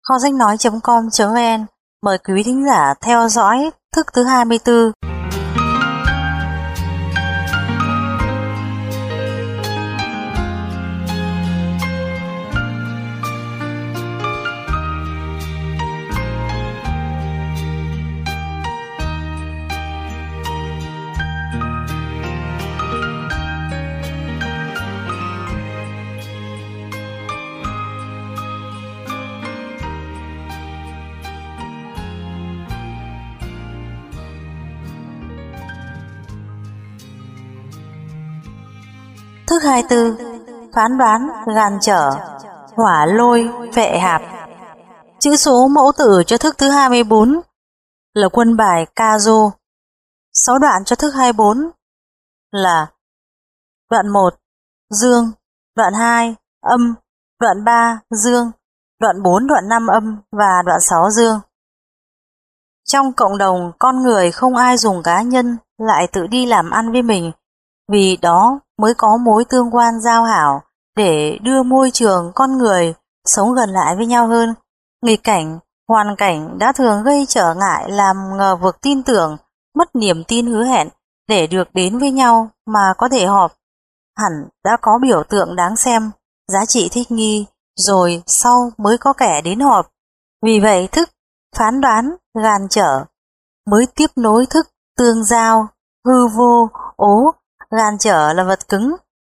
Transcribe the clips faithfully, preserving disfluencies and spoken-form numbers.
kho sách nói chấm com chấm vn mời quý thính giả theo dõi thức thứ hai mươi tư. Thức hai mươi tư. Phán đoán gàn trở, hỏa lôi vệ hạp. Chữ số mẫu tử cho thức thứ hai mươi bốn là quân bài ca rô. Sáu đoạn cho thức hai mươi bốn là đoạn một dương, đoạn hai âm, đoạn ba dương, đoạn bốn đoạn năm âm và đoạn sáu dương. Trong cộng đồng con người không ai dùng cá nhân lại tự đi làm ăn với mình, vì đó mới có mối tương quan giao hảo để đưa môi trường con người sống gần lại với nhau hơn. Nghịch cảnh, hoàn cảnh đã thường gây trở ngại làm ngờ vực tin tưởng, mất niềm tin hứa hẹn để được đến với nhau mà có thể họp. Hẳn đã có biểu tượng đáng xem, giá trị thích nghi, rồi sau mới có kẻ đến họp. Vì vậy thức phán đoán gàn trở mới tiếp nối thức tương giao, hư vô, ố. Gàn trở là vật cứng,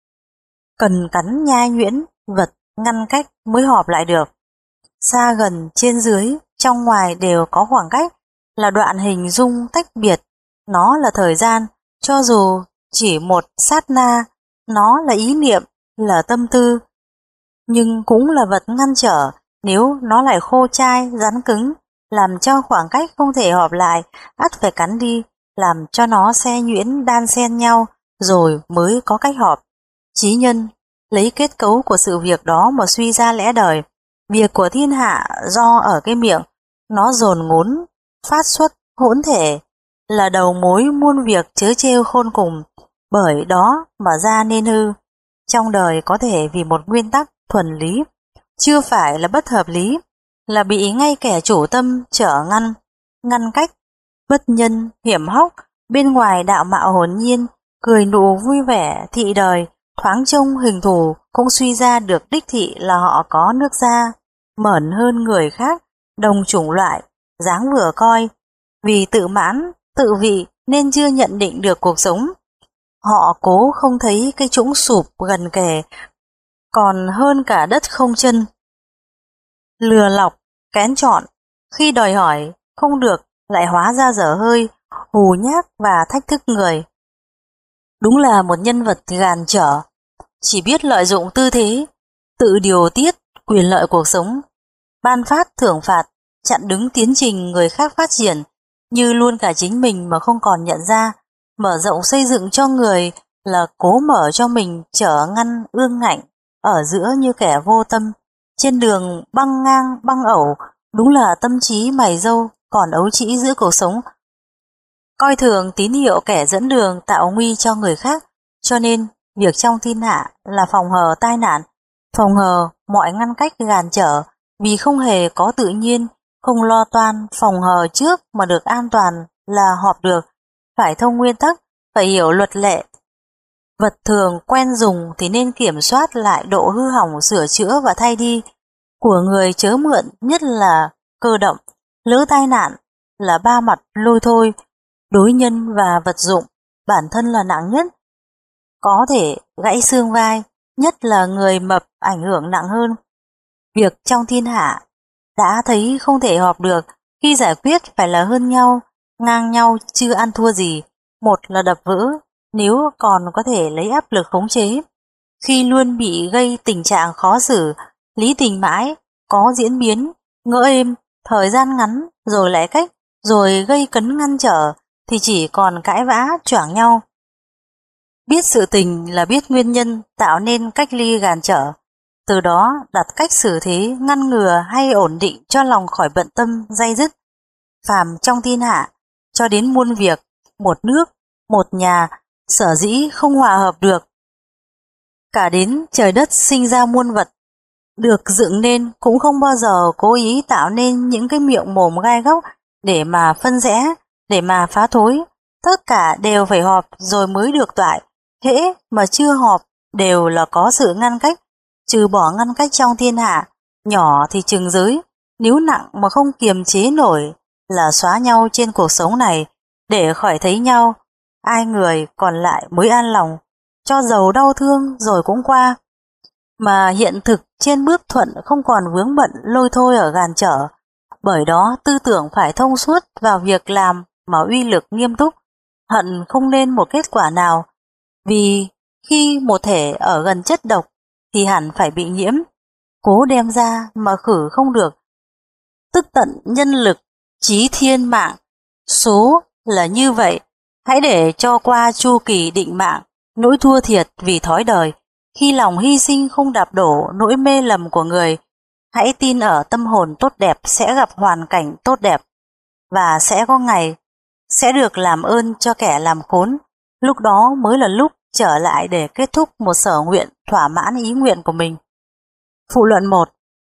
cần cắn nhai nhuyễn, vật ngăn cách mới họp lại được. Xa gần, trên dưới, trong ngoài đều có khoảng cách, là đoạn hình dung tách biệt. Nó là thời gian, cho dù chỉ một sát na, nó là ý niệm, là tâm tư, nhưng cũng là vật ngăn trở nếu nó lại khô chai, rắn cứng, làm cho khoảng cách không thể họp lại, ắt phải cắn đi, làm cho nó xe nhuyễn đan xen nhau, rồi mới có cách họp. Chí nhân lấy kết cấu của sự việc đó mà suy ra lẽ đời. Việc của thiên hạ do ở cái miệng, nó dồn ngốn, phát xuất, hỗn thể, là đầu mối muôn việc chớ trêu khôn cùng, bởi đó mà ra nên hư. Trong đời có thể vì một nguyên tắc thuần lý, chưa phải là bất hợp lý, là bị ngay kẻ chủ tâm trở ngăn, ngăn cách, bất nhân, hiểm hóc, bên ngoài đạo mạo hồn nhiên, cười nụ vui vẻ thị đời, thoáng trông hình thù cũng suy ra được đích thị là họ có nước da, mởn hơn người khác, đồng chủng loại, dáng vừa coi. Vì tự mãn, tự vị nên chưa nhận định được cuộc sống. Họ cố không thấy cái trũng sụp gần kề, còn hơn cả đất không chân. Lừa lọc, kén chọn, khi đòi hỏi không được lại hóa ra dở hơi, hù nhác và thách thức người. Đúng là một nhân vật gàn trở, chỉ biết lợi dụng tư thế, tự điều tiết quyền lợi cuộc sống, ban phát thưởng phạt, chặn đứng tiến trình người khác phát triển, như luôn cả chính mình mà không còn nhận ra. Mở rộng xây dựng cho người là cố mở cho mình trở ngăn ương ngạnh, ở giữa như kẻ vô tâm, trên đường băng ngang băng ẩu, đúng là tâm trí mày râu còn ấu trĩ giữa cuộc sống. Coi thường tín hiệu kẻ dẫn đường tạo nguy cho người khác, cho nên việc trong thiên hạ là phòng hờ tai nạn, phòng hờ mọi ngăn cách gàn trở, vì không hề có tự nhiên, không lo toan phòng hờ trước mà được an toàn là họp được, phải thông nguyên tắc, phải hiểu luật lệ. Vật thường quen dùng thì nên kiểm soát lại độ hư hỏng, sửa chữa và thay đi. Của người chớ mượn, nhất là cơ động, lỡ tai nạn là ba mặt lôi thôi. Đối nhân và vật dụng, bản thân là nặng nhất, có thể gãy xương vai, nhất là người mập ảnh hưởng nặng hơn. Việc trong thiên hạ đã thấy không thể họp được, khi giải quyết phải là hơn nhau, ngang nhau chưa ăn thua gì. Một là đập vỡ, nếu còn có thể lấy áp lực khống chế. Khi luôn bị gây tình trạng khó xử, lý tình mãi, có diễn biến, ngỡ êm, thời gian ngắn, rồi lại cách, rồi gây cấn ngăn trở, thì chỉ còn cãi vã choảng nhau. Biết sự tình là biết nguyên nhân tạo nên cách ly gàn trở, từ đó đặt cách xử thế ngăn ngừa hay ổn định cho lòng khỏi bận tâm day dứt. Phàm trong thiên hạ, cho đến muôn việc, một nước, một nhà, sở dĩ không hòa hợp được. Cả đến trời đất sinh ra muôn vật, được dựng nên cũng không bao giờ cố ý tạo nên những cái miệng mồm gai góc để mà phân rẽ, để mà phá thối. Tất cả đều phải họp rồi mới được toại. Hễ mà chưa họp đều là có sự ngăn cách, trừ bỏ ngăn cách trong thiên hạ, nhỏ thì chừng giới, nếu nặng mà không kiềm chế nổi là xóa nhau trên cuộc sống này để khỏi thấy nhau, ai người còn lại mới an lòng, cho dầu đau thương rồi cũng qua. Mà hiện thực trên bước thuận không còn vướng bận lôi thôi ở gàn trở, bởi đó tư tưởng phải thông suốt vào việc làm mà uy lực nghiêm túc, hận không nên một kết quả nào, vì khi một thể ở gần chất độc thì hẳn phải bị nhiễm, cố đem ra mà khử không được, tức tận nhân lực, chí thiên mạng, số là như vậy. Hãy để cho qua chu kỳ định mạng, nỗi thua thiệt vì thói đời, khi lòng hy sinh không đạp đổ nỗi mê lầm của người. Hãy tin ở tâm hồn tốt đẹp sẽ gặp hoàn cảnh tốt đẹp, và sẽ có ngày sẽ được làm ơn cho kẻ làm khốn, lúc đó mới là lúc trở lại để kết thúc một sở nguyện thỏa mãn ý nguyện của mình. Phụ luận một.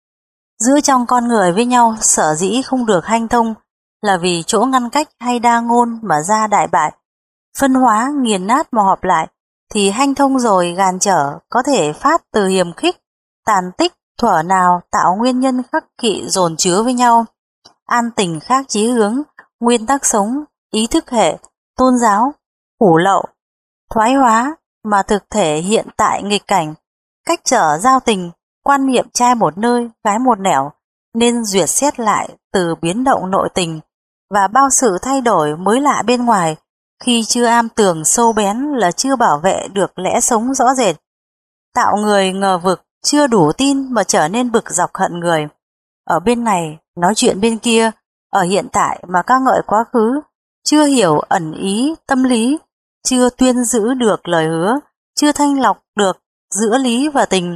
Giữa trong con người với nhau sở dĩ không được hanh thông là vì chỗ ngăn cách hay đa ngôn mà ra đại bại. Phân hóa nghiền nát mà họp lại thì hanh thông rồi gàn trở có thể phát từ hiềm khích, tàn tích thuở nào tạo nguyên nhân khắc kỵ dồn chứa với nhau. An tình khác chí hướng, nguyên tắc sống, ý thức hệ, tôn giáo, hủ lậu, thoái hóa mà thực thể hiện tại nghịch cảnh, cách trở giao tình, quan niệm trai một nơi, gái một nẻo, nên duyệt xét lại từ biến động nội tình và bao sự thay đổi mới lạ bên ngoài, khi chưa am tường sâu bén là chưa bảo vệ được lẽ sống rõ rệt. Tạo người ngờ vực, chưa đủ tin mà trở nên bực dọc hận người. Ở bên này nói chuyện bên kia, ở hiện tại mà ca ngợi quá khứ, chưa hiểu ẩn ý tâm lý, chưa tuyên giữ được lời hứa, chưa thanh lọc được giữa lý và tình,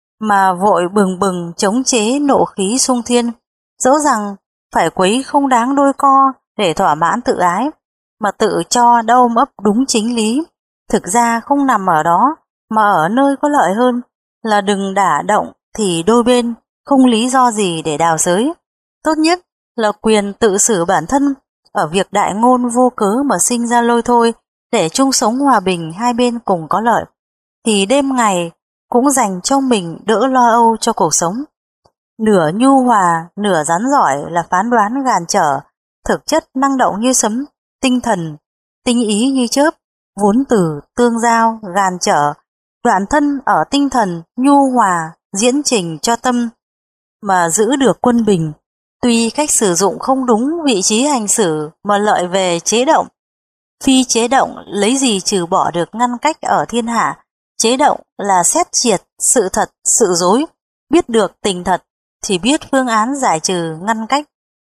mà vội bừng bừng chống chế nộ khí sung thiên, dẫu rằng phải quấy không đáng đôi co để thỏa mãn tự ái, mà tự cho đâu ấp đúng chính lý. Thực ra không nằm ở đó, mà ở nơi có lợi hơn, là đừng đả động thì đôi bên không lý do gì để đào xới. Tốt nhất là quyền tự xử bản thân, ở việc đại ngôn vô cớ mà sinh ra lôi thôi, để chung sống hòa bình hai bên cùng có lợi, thì đêm ngày cũng dành cho mình đỡ lo âu cho cuộc sống. Nửa nhu hòa, nửa rắn giỏi là phán đoán gàn trở, thực chất năng động như sấm, tinh thần, tinh ý như chớp, vốn từ, tương giao, gàn trở, đoạn thân ở tinh thần, nhu hòa, diễn trình cho tâm, mà giữ được quân bình. Tuy cách sử dụng không đúng vị trí hành xử mà lợi về chế động. Phi chế động lấy gì trừ bỏ được ngăn cách ở thiên hạ. Chế động là xét triệt sự thật, sự dối, biết được tình thật thì biết phương án giải trừ ngăn cách,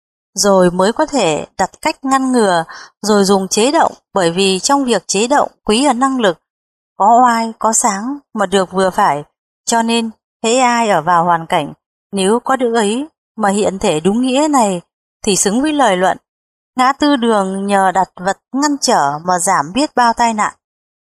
rồi mới có thể đặt cách ngăn ngừa, rồi dùng chế động, bởi vì trong việc chế động quý ở năng lực, có oai, có sáng mà được vừa phải, cho nên hễ ai ở vào hoàn cảnh, nếu có được ấy mà hiện thể đúng nghĩa này thì xứng với lời luận. Ngã tư đường nhờ đặt vật ngăn trở mà giảm biết bao tai nạn.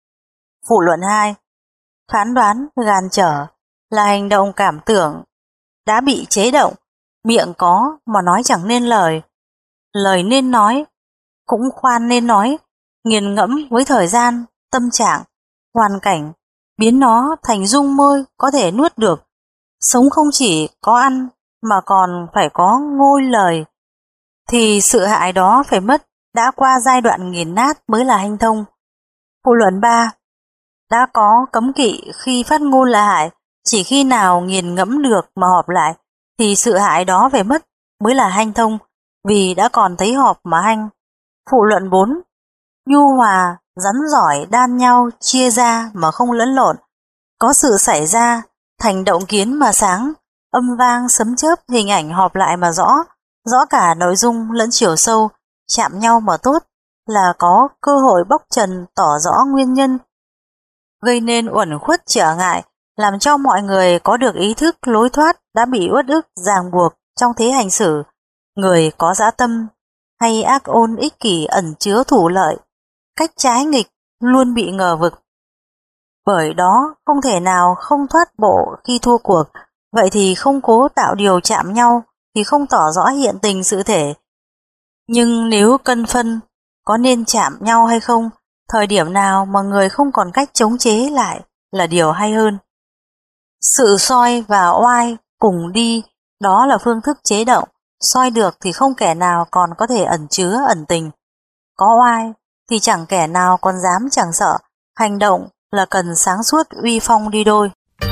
Phụ luận hai. Phán đoán gàn trở là hành động cảm tưởng đã bị chế động, miệng có mà nói chẳng nên lời, lời nên nói cũng khoan nên nói, nghiền ngẫm với thời gian, tâm trạng, hoàn cảnh, biến nó thành dung môi có thể nuốt được. Sống không chỉ có ăn mà còn phải có ngôi lời, thì sự hại đó phải mất, đã qua giai đoạn nghiền nát mới là hanh thông. Phụ luận ba. Đã có cấm kỵ khi phát ngôn là hại, chỉ khi nào nghiền ngẫm được mà họp lại thì sự hại đó phải mất mới là hanh thông, vì đã còn thấy họp mà hanh. Phụ luận bốn. Nhu hòa, rắn giỏi đan nhau chia ra mà không lẫn lộn, có sự xảy ra thành động kiến mà sáng, âm vang sấm chớp hình ảnh họp lại mà rõ, rõ cả nội dung lẫn chiều sâu, chạm nhau mà tốt, là có cơ hội bóc trần tỏ rõ nguyên nhân, gây nên uẩn khuất trở ngại, làm cho mọi người có được ý thức lối thoát đã bị uất ức ràng buộc trong thế hành xử. Người có dã tâm hay ác ôn ích kỷ ẩn chứa thủ lợi, cách trái nghịch luôn bị ngờ vực. Bởi đó không thể nào không thoát bộ khi thua cuộc, Vậy thì không cố tạo điều chạm nhau thì không tỏ rõ hiện tình sự thể. Nhưng nếu cân phân có nên chạm nhau hay không, thời điểm nào mà người không còn cách chống chế lại là điều hay hơn. Sự soi và oai cùng đi, đó là phương thức chế động. Soi được thì không kẻ nào còn có thể ẩn chứa ẩn tình. Có oai thì chẳng kẻ nào còn dám chẳng sợ. Hành động là cần sáng suốt uy phong đi đôi.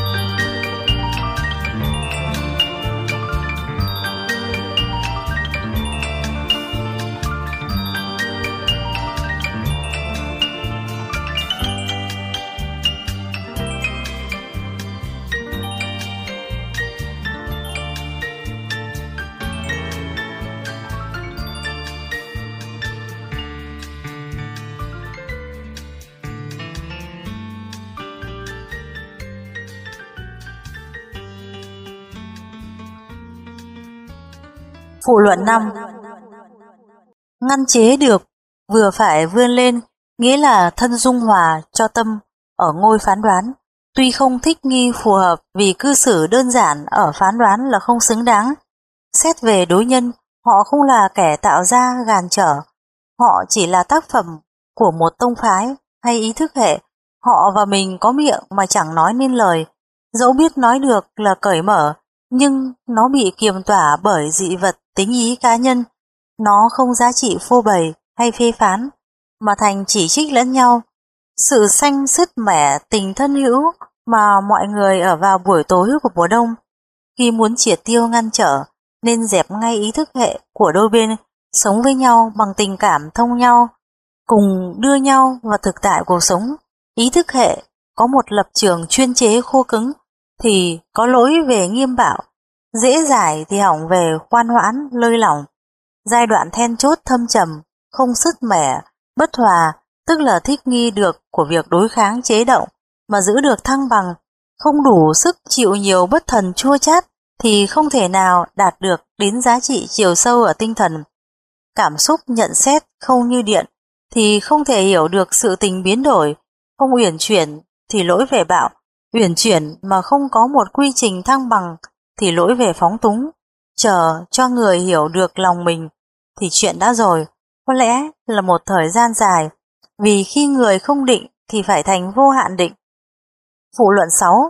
Phụ luận năm. Ngăn chế được, vừa phải vươn lên, nghĩa là thân dung hòa cho tâm ở ngôi phán đoán. Tuy không thích nghi phù hợp vì cư xử đơn giản ở phán đoán là không xứng đáng. Xét về đối nhân, họ không là kẻ tạo ra gàn trở. Họ chỉ là tác phẩm của một tông phái hay ý thức hệ. Họ và mình có miệng mà chẳng nói nên lời. Dẫu biết nói được là cởi mở, nhưng nó bị kiềm tỏa bởi dị vật tính ý cá nhân. Nó không giá trị phô bày hay phê phán, mà thành chỉ trích lẫn nhau. Sự xanh sứt mẻ tình thân hữu mà mọi người ở vào buổi tối của mùa đông, khi muốn triệt tiêu ngăn trở, nên dẹp ngay ý thức hệ của đôi bên, sống với nhau bằng tình cảm thông nhau, cùng đưa nhau vào thực tại cuộc sống. Ý thức hệ có một lập trường chuyên chế khô cứng thì có lỗi về nghiêm bạo, dễ giải thì hỏng về khoan hoãn lơi lỏng. Giai đoạn then chốt thâm trầm, không sứt mẻ, bất hòa, tức là thích nghi được của việc đối kháng chế động mà giữ được thăng bằng, không đủ sức chịu nhiều bất thần chua chát thì không thể nào đạt được đến giá trị chiều sâu ở tinh thần. Cảm xúc nhận xét không như điện thì không thể hiểu được sự tình biến đổi, không uyển chuyển thì lỗi về bạo, uyển chuyển mà không có một quy trình thăng bằng thì lỗi về phóng túng. Chờ cho người hiểu được lòng mình thì chuyện đã rồi, có lẽ là một thời gian dài, vì khi người không định thì phải thành vô hạn định. Phụ luận sáu.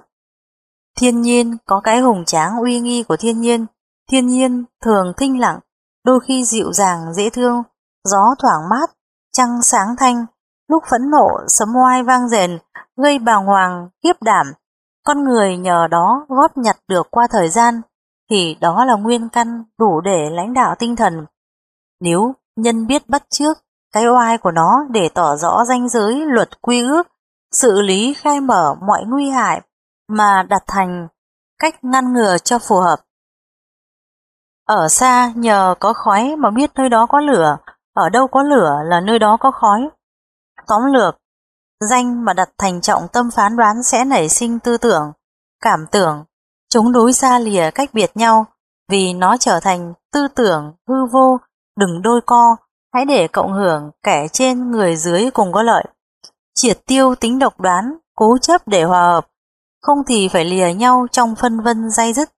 Thiên nhiên có cái hùng tráng uy nghi của thiên nhiên. Thiên nhiên thường thinh lặng, đôi khi dịu dàng dễ thương, gió thoảng mát, trăng sáng thanh, lúc phẫn nộ sấm oai vang rền, gây bàng hoàng, khiếp đảm. Con người nhờ đó góp nhặt được qua thời gian, thì đó là nguyên căn đủ để lãnh đạo tinh thần. Nếu nhân biết bắt chước cái oai của nó để tỏ rõ ranh giới luật quy ước, xử lý khai mở mọi nguy hại mà đặt thành cách ngăn ngừa cho phù hợp. Ở xa nhờ có khói mà biết nơi đó có lửa, ở đâu có lửa là nơi đó có khói. Tóm lược, danh mà đặt thành trọng tâm phán đoán sẽ nảy sinh tư tưởng, cảm tưởng, chống đối xa lìa cách biệt nhau, vì nó trở thành tư tưởng hư vô, đừng đôi co, hãy để cộng hưởng kẻ trên người dưới cùng có lợi. Triệt tiêu tính độc đoán, cố chấp để hòa hợp, không thì phải lìa nhau trong phân vân day dứt.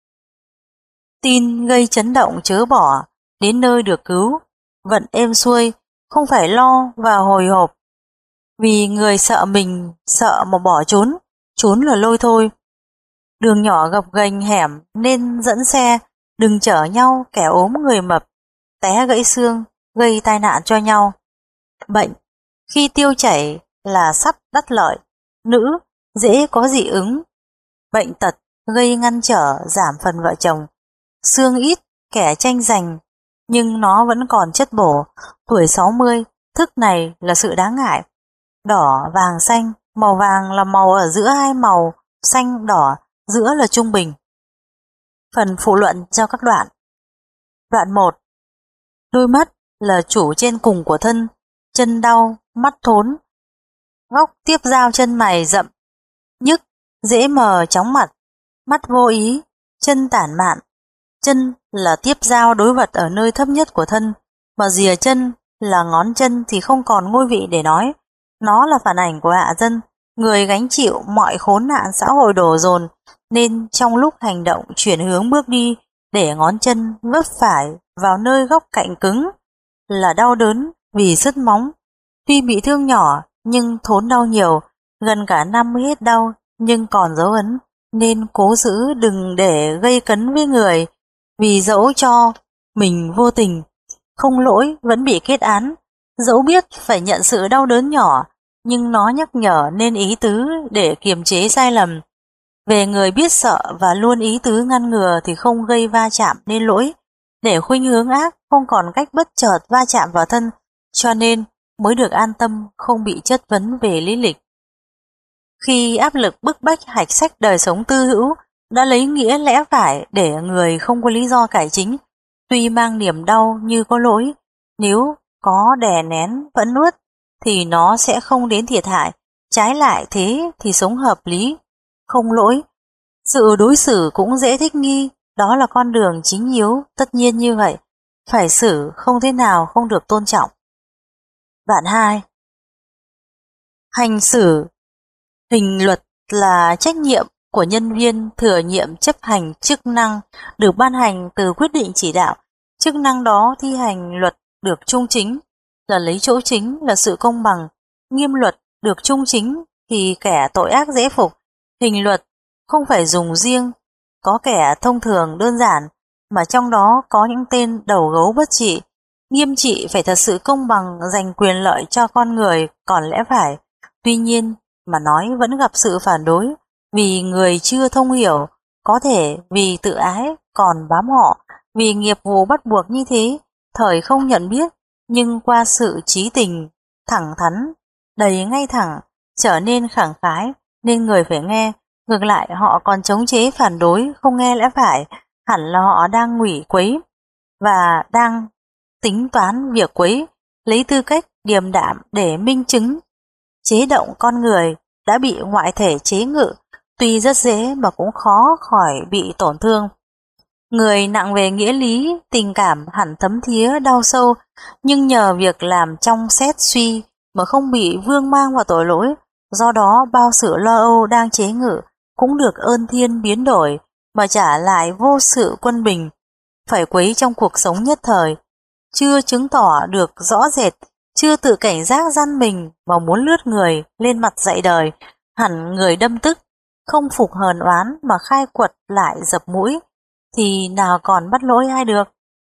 Tin gây chấn động chớ bỏ, đến nơi được cứu, vận êm xuôi, không phải lo và hồi hộp. Vì người sợ mình, sợ mà bỏ trốn, trốn là lôi thôi. Đường nhỏ gập ghềnh hẻm nên dẫn xe, đừng chở nhau kẻ ốm người mập, té gãy xương, gây tai nạn cho nhau. Bệnh, khi tiêu chảy là sắp đắt lợi, nữ, dễ có dị ứng. Bệnh tật, gây ngăn trở, giảm phần vợ chồng. Xương ít, kẻ tranh giành, nhưng nó vẫn còn chất bổ. Tuổi sáu mươi, thức này là sự đáng ngại. Đỏ, vàng, xanh, màu vàng là màu ở giữa hai màu, xanh, đỏ, giữa là trung bình. Phần phụ luận cho các đoạn. Đoạn một. Đôi mắt là chủ trên cùng của thân, chân đau, mắt thốn. Góc tiếp giao chân mày rậm, nhức, dễ mờ chóng mặt, mắt vô ý, chân tản mạn. Chân là tiếp giao đối vật ở nơi thấp nhất của thân, mà rìa chân là ngón chân thì không còn ngôi vị để nói. Nó là phản ảnh của hạ dân, người gánh chịu mọi khốn nạn xã hội đổ dồn, nên trong lúc hành động chuyển hướng bước đi để ngón chân vấp phải vào nơi góc cạnh cứng là đau đớn vì sứt móng. Tuy bị thương nhỏ nhưng thốn đau nhiều, gần cả năm mới hết đau nhưng còn dấu ấn, nên cố giữ đừng để gây cấn với người, vì dẫu cho mình vô tình, không lỗi vẫn bị kết án. Dẫu biết phải nhận sự đau đớn nhỏ, nhưng nó nhắc nhở nên ý tứ để kiềm chế sai lầm. Về người biết sợ và luôn ý tứ ngăn ngừa thì không gây va chạm nên lỗi, để khuynh hướng ác không còn cách bất chợt va chạm vào thân, cho nên mới được an tâm không bị chất vấn về lý lịch. Khi áp lực bức bách hạch sách đời sống tư hữu đã lấy nghĩa lẽ phải để người không có lý do cải chính, tuy mang niềm đau như có lỗi, nếu có đè nén vẫn nuốt thì nó sẽ không đến thiệt hại, trái lại thế thì sống hợp lý, không lỗi. Sự đối xử cũng dễ thích nghi, đó là con đường chính yếu, tất nhiên như vậy, phải xử không thế nào không được tôn trọng. Đoạn hai. Hành xử hình luật là trách nhiệm của nhân viên thừa nhiệm chấp hành chức năng được ban hành từ quyết định chỉ đạo. Chức năng đó thi hành luật được trung chính, là lấy chỗ chính là sự công bằng. Nghiêm luật được trung chính thì kẻ tội ác dễ phục. Hình luật không phải dùng riêng, có kẻ thông thường đơn giản, mà trong đó có những tên đầu gấu bất trị. Nghiêm trị phải thật sự công bằng, dành quyền lợi cho con người còn lẽ phải. Tuy nhiên mà nói vẫn gặp sự phản đối, vì người chưa thông hiểu, có thể vì tự ái còn bám họ, vì nghiệp vụ bắt buộc như thế, thời không nhận biết, nhưng qua sự trí tình, thẳng thắn, đầy ngay thẳng, trở nên khẳng khái, nên người phải nghe. Ngược lại họ còn chống chế phản đối, không nghe lẽ phải, hẳn là họ đang ngụy quấy và đang tính toán việc quấy, lấy tư cách điềm đạm để minh chứng. Chế động con người đã bị ngoại thể chế ngự, tuy rất dễ mà cũng khó khỏi bị tổn thương. Người nặng về nghĩa lý, tình cảm hẳn thấm thía đau sâu, nhưng nhờ việc làm trong xét suy mà không bị vương mang vào tội lỗi, do đó bao sự lo âu đang chế ngự cũng được ơn thiên biến đổi mà trả lại vô sự quân bình. Phải quấy trong cuộc sống nhất thời, chưa chứng tỏ được rõ rệt, chưa tự cảnh giác gian mình mà muốn lướt người lên mặt dạy đời, hẳn người đâm tức, không phục hờn oán mà khai quật lại dập mũi, thì nào còn bắt lỗi ai được.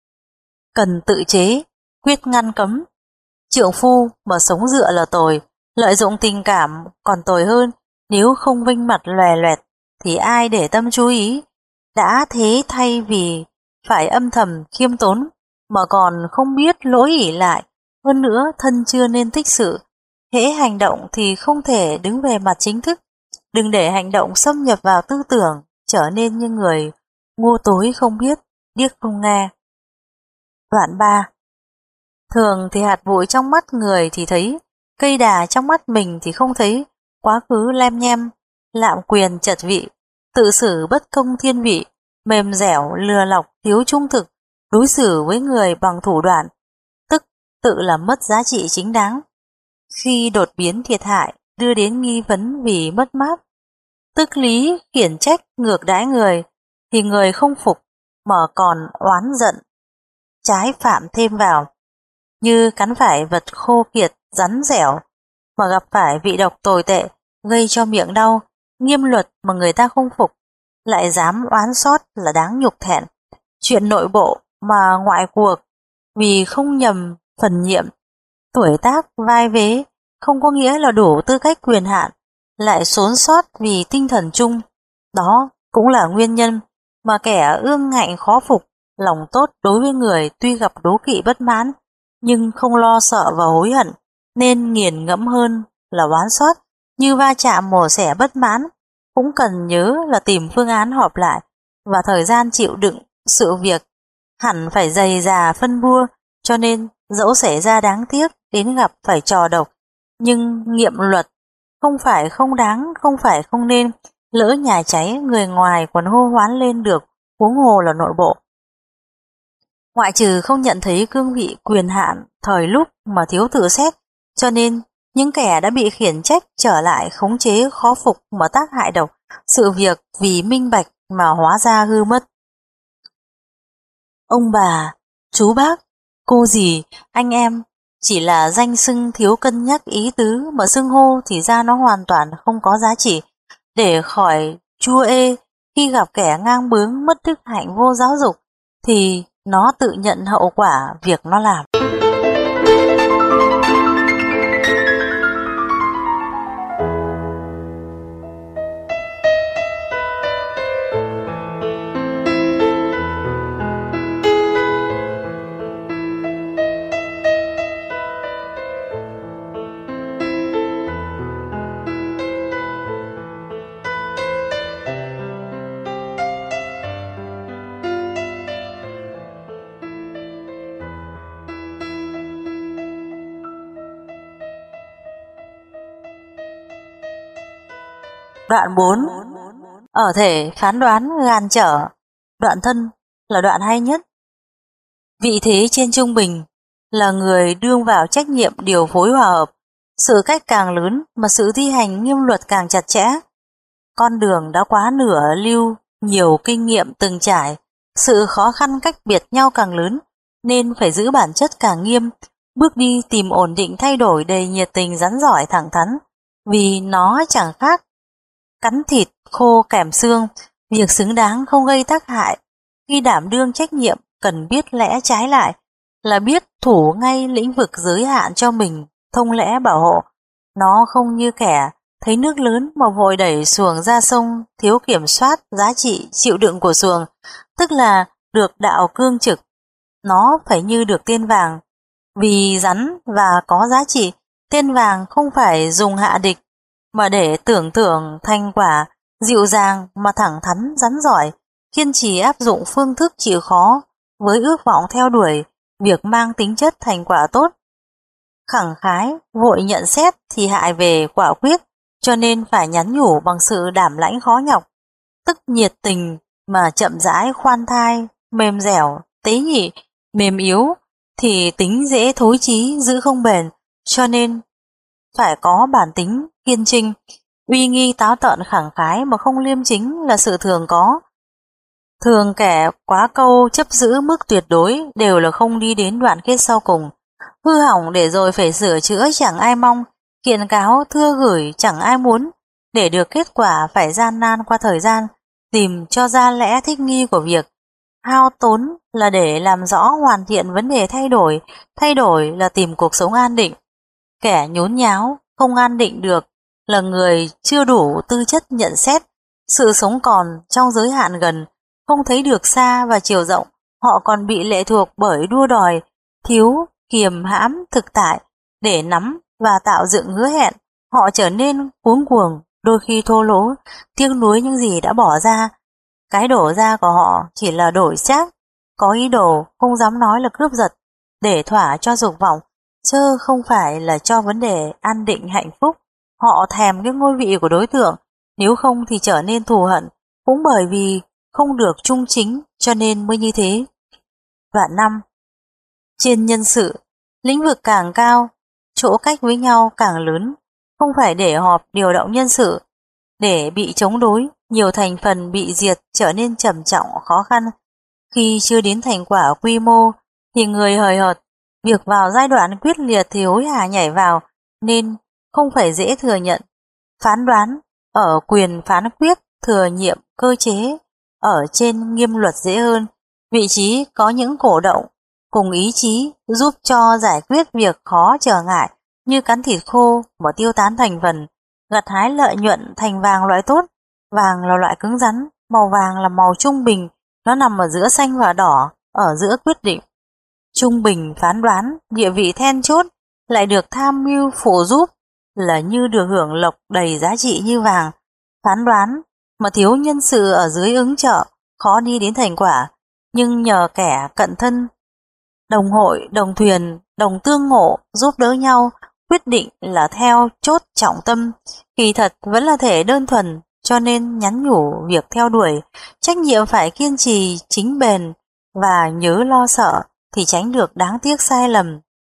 Cần tự chế, quyết ngăn cấm. Trượng phu mà sống dựa là tồi, lợi dụng tình cảm còn tồi hơn, nếu không vinh mặt lòe loẹt thì ai để tâm chú ý. Đã thế thay vì phải âm thầm khiêm tốn mà còn không biết lỗi ỷ lại, hơn nữa thân chưa nên tích sự, hễ hành động thì không thể đứng về mặt chính thức. Đừng để hành động xâm nhập vào tư tưởng, trở nên như người ngu tối không biết, điếc không nghe. Đoạn ba. Thường thì hạt bụi trong mắt người thì thấy, cây đà trong mắt mình thì không thấy. Quá khứ lem nhem, lạm quyền chật vị, tự xử bất công thiên vị, mềm dẻo lừa lọc thiếu trung thực, đối xử với người bằng thủ đoạn, tức tự làm mất giá trị chính đáng. Khi đột biến thiệt hại đưa đến nghi vấn vì mất mát, tức lý khiển trách ngược đãi người, thì người không phục mà còn oán giận, trái phạm thêm vào. Như cắn phải vật khô kiệt, rắn dẻo, mà gặp phải vị độc tồi tệ, gây cho miệng đau, nghiêm luật mà người ta không phục, lại dám oán xót là đáng nhục thẹn. Chuyện nội bộ mà ngoại cuộc, vì không nhầm phần nhiệm, tuổi tác vai vế, không có nghĩa là đủ tư cách quyền hạn, lại xốn xót vì tinh thần chung. Đó cũng là nguyên nhân mà kẻ ương ngạnh khó phục, lòng tốt đối với người tuy gặp đố kỵ bất mãn, nhưng không lo sợ và hối hận, nên nghiền ngẫm hơn là oán xót. Như va chạm mổ xẻ bất mãn, cũng cần nhớ là tìm phương án họp lại, và thời gian chịu đựng sự việc hẳn phải dày dà phân bua, cho nên dẫu xảy ra đáng tiếc đến gặp phải trò độc, nhưng nghiệm luật không phải không đáng, không phải không nên. Lỡ nhà cháy người ngoài còn hô hoán lên được, huống hồ là nội bộ. Ngoại trừ không nhận thấy cương vị quyền hạn thời lúc mà thiếu tự xét, cho nên những kẻ đã bị khiển trách trở lại khống chế khó phục mà tác hại độc, sự việc vì minh bạch mà hóa ra hư mất. Ông bà, chú bác, cô dì, anh em chỉ là danh xưng thiếu cân nhắc ý tứ, mà xưng hô thì ra nó hoàn toàn không có giá trị. Để khỏi chua ê khi gặp kẻ ngang bướng mất đức hạnh vô giáo dục thì nó tự nhận hậu quả việc nó làm. Đoạn bốn. Ở thể phán đoán gan trở. Đoạn thân là đoạn hay nhất. Vị thế trên trung bình là người đương vào trách nhiệm điều phối hòa hợp. Sự cách càng lớn mà sự thi hành nghiêm luật càng chặt chẽ. Con đường đã quá nửa lưu, nhiều kinh nghiệm từng trải. Sự khó khăn cách biệt nhau càng lớn, nên phải giữ bản chất càng nghiêm. Bước đi tìm ổn định thay đổi đầy nhiệt tình rắn giỏi thẳng thắn. Vì nó chẳng khác cắn thịt khô kèm xương, việc xứng đáng không gây tác hại. Khi đảm đương trách nhiệm cần biết lẽ trái lại, là biết thủ ngay lĩnh vực giới hạn cho mình, thông lẽ bảo hộ. Nó không như kẻ thấy nước lớn mà vội đẩy xuồng ra sông, thiếu kiểm soát giá trị chịu đựng của xuồng, tức là được đạo cương trực. Nó phải như được tiên vàng, vì rắn và có giá trị. Tiên vàng không phải dùng hạ địch, mà để tưởng tượng thành quả dịu dàng mà thẳng thắn rắn giỏi, kiên trì áp dụng phương thức chịu khó với ước vọng theo đuổi việc mang tính chất thành quả tốt. Khẳng khái vội nhận xét thì hại về quả quyết, cho nên phải nhắn nhủ bằng sự đảm lãnh khó nhọc, tức nhiệt tình mà chậm rãi khoan thai, mềm dẻo, tế nhị, mềm yếu thì tính dễ thối chí giữ không bền, cho nên phải có bản tính kiên trinh. Uy nghi táo tợn khẳng khái mà không liêm chính là sự thường có. Thường kẻ quá câu chấp giữ mức tuyệt đối đều là không đi đến đoạn kết sau cùng. Hư hỏng để rồi phải sửa chữa chẳng ai mong, kiện cáo thưa gửi chẳng ai muốn. Để được kết quả phải gian nan qua thời gian, tìm cho ra lẽ thích nghi của việc. Hao tốn là để làm rõ hoàn thiện vấn đề thay đổi, thay đổi là tìm cuộc sống an định. Kẻ nhốn nháo, không an định được là người chưa đủ tư chất nhận xét sự sống còn trong giới hạn gần, không thấy được xa và chiều rộng. Họ còn bị lệ thuộc bởi đua đòi, thiếu kiềm hãm thực tại để nắm và tạo dựng hứa hẹn. Họ trở nên cuống cuồng, đôi khi thô lỗ, tiếc nuối những gì đã bỏ ra. Cái đổ ra của họ chỉ là đổi xác, có ý đồ không dám nói là cướp giật, để thỏa cho dục vọng, chớ không phải là cho vấn đề an định hạnh phúc. Họ thèm cái ngôi vị của đối tượng, nếu không thì trở nên thù hận, cũng bởi vì không được trung chính cho nên mới như thế. Đoạn năm. Trên nhân sự, lĩnh vực càng cao, chỗ cách với nhau càng lớn, không phải để họp điều động nhân sự, để bị chống đối, nhiều thành phần bị diệt trở nên trầm trọng khó khăn. Khi chưa đến thành quả quy mô thì người hời hợt, việc vào giai đoạn quyết liệt thì hối hả nhảy vào, nên không phải dễ thừa nhận. Phán đoán ở quyền phán quyết thừa nhiệm cơ chế ở trên nghiêm luật dễ hơn, vị trí có những cổ động cùng ý chí giúp cho giải quyết việc khó trở ngại như cắn thịt khô mà tiêu tán thành phần, gặt hái lợi nhuận thành vàng loại tốt. Vàng là loại cứng rắn, màu vàng là màu trung bình, nó nằm ở giữa xanh và đỏ, ở giữa quyết định. Trung bình phán đoán, địa vị then chốt, lại được tham mưu phụ giúp là như được hưởng lộc đầy giá trị như vàng. Phán đoán mà thiếu nhân sự ở dưới ứng trợ, khó đi đến thành quả, nhưng nhờ kẻ cận thân, đồng hội, đồng thuyền, đồng tương ngộ giúp đỡ nhau, quyết định là theo chốt trọng tâm, kỳ thật vẫn là thể đơn thuần, cho nên nhắn nhủ việc theo đuổi, trách nhiệm phải kiên trì chính bền và nhớ lo sợ thì tránh được đáng tiếc sai lầm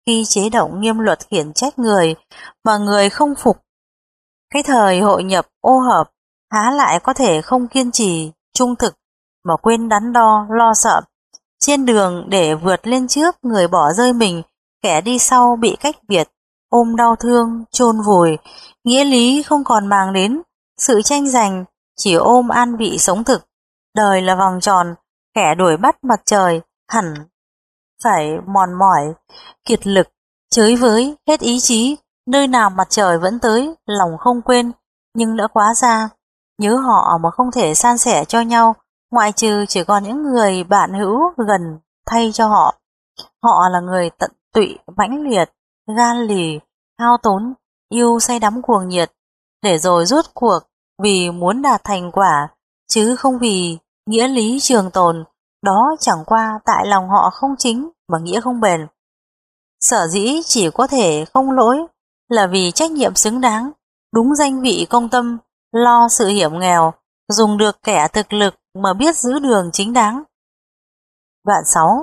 khi chế độ nghiêm luật khiển trách người mà người không phục. Cái thời hội nhập ô hợp há lại có thể không kiên trì, trung thực mà quên đắn đo, lo sợ. Trên đường để vượt lên trước, người bỏ rơi mình, kẻ đi sau bị cách biệt, ôm đau thương, chôn vùi, nghĩa lý không còn mang đến, sự tranh giành chỉ ôm an vị sống thực. Đời là vòng tròn, kẻ đuổi bắt mặt trời hẳn phải mòn mỏi, kiệt lực, chới với, hết ý chí, nơi nào mặt trời vẫn tới, lòng không quên, nhưng đã quá xa. Nhớ họ mà không thể san sẻ cho nhau, ngoại trừ chỉ còn những người bạn hữu gần thay cho họ. Họ là người tận tụy, mãnh liệt, gan lì, hao tốn, yêu say đắm cuồng nhiệt, để rồi rốt cuộc vì muốn đạt thành quả, chứ không vì nghĩa lý trường tồn. Đó chẳng qua tại lòng họ không chính mà nghĩa không bền. Sở dĩ chỉ có thể không lỗi là vì trách nhiệm xứng đáng, đúng danh vị công tâm, lo sự hiểm nghèo, dùng được kẻ thực lực mà biết giữ đường chính đáng. Đoạn sáu.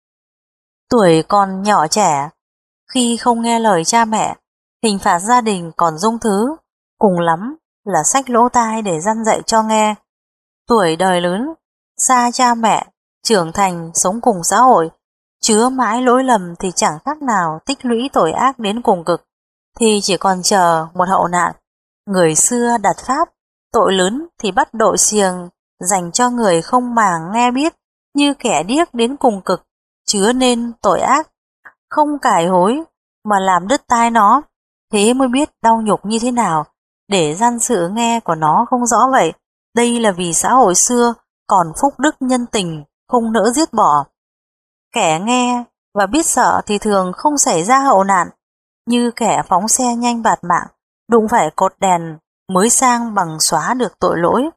Tuổi còn nhỏ trẻ, khi không nghe lời cha mẹ, hình phạt gia đình còn dung thứ, cùng lắm là xách lỗ tai để răn dạy cho nghe. Tuổi đời lớn, xa cha mẹ, trưởng thành sống cùng xã hội, chứa mãi lỗi lầm thì chẳng khác nào tích lũy tội ác đến cùng cực, thì chỉ còn chờ một hậu nạn. Người xưa đặt pháp, tội lớn thì bắt đội xiềng dành cho người không màng nghe biết, như kẻ điếc đến cùng cực, chứa nên tội ác, không cải hối mà làm đứt tai nó, thế mới biết đau nhục như thế nào, để gian sự nghe của nó không rõ vậy. Đây là vì xã hội xưa còn phúc đức nhân tình, không nỡ giết bỏ. Kẻ nghe và biết sợ thì thường không xảy ra hậu nạn, như kẻ phóng xe nhanh bạt mạng, đụng phải cột đèn mới sang bằng xóa được tội lỗi.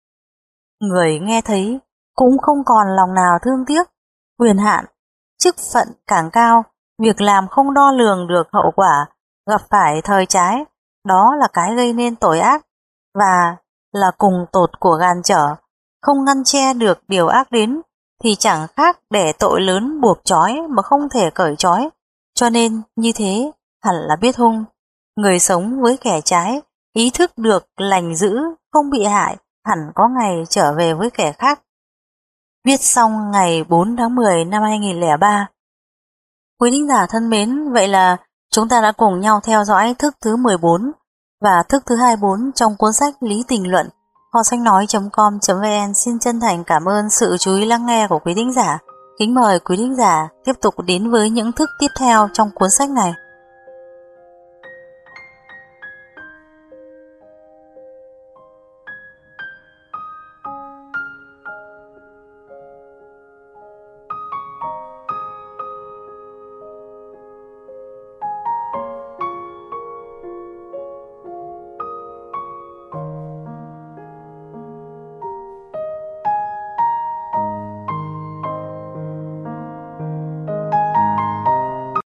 Người nghe thấy cũng không còn lòng nào thương tiếc, quyền hạn, chức phận càng cao, việc làm không đo lường được hậu quả, gặp phải thời trái, đó là cái gây nên tội ác, và là cùng tột của gan trở. Không ngăn che được điều ác đến thì chẳng khác để tội lớn buộc trói mà không thể cởi trói. Cho nên như thế hẳn là biết hung. Người sống với kẻ trái, ý thức được lành dữ, không bị hại, hẳn có ngày trở về với kẻ khác. Viết xong ngày bốn tháng mười năm hai nghìn không trăm lẻ ba. Quý thính giả thân mến, vậy là chúng ta đã cùng nhau theo dõi thức thứ mười bốn và thức thứ hai mươi bốn trong cuốn sách Lý Tình Luận. Kho sách nói chấm com chấm vn xin chân thành cảm ơn sự chú ý lắng nghe của quý thính giả. Kính mời quý thính giả tiếp tục đến với những thức tiếp theo trong cuốn sách này.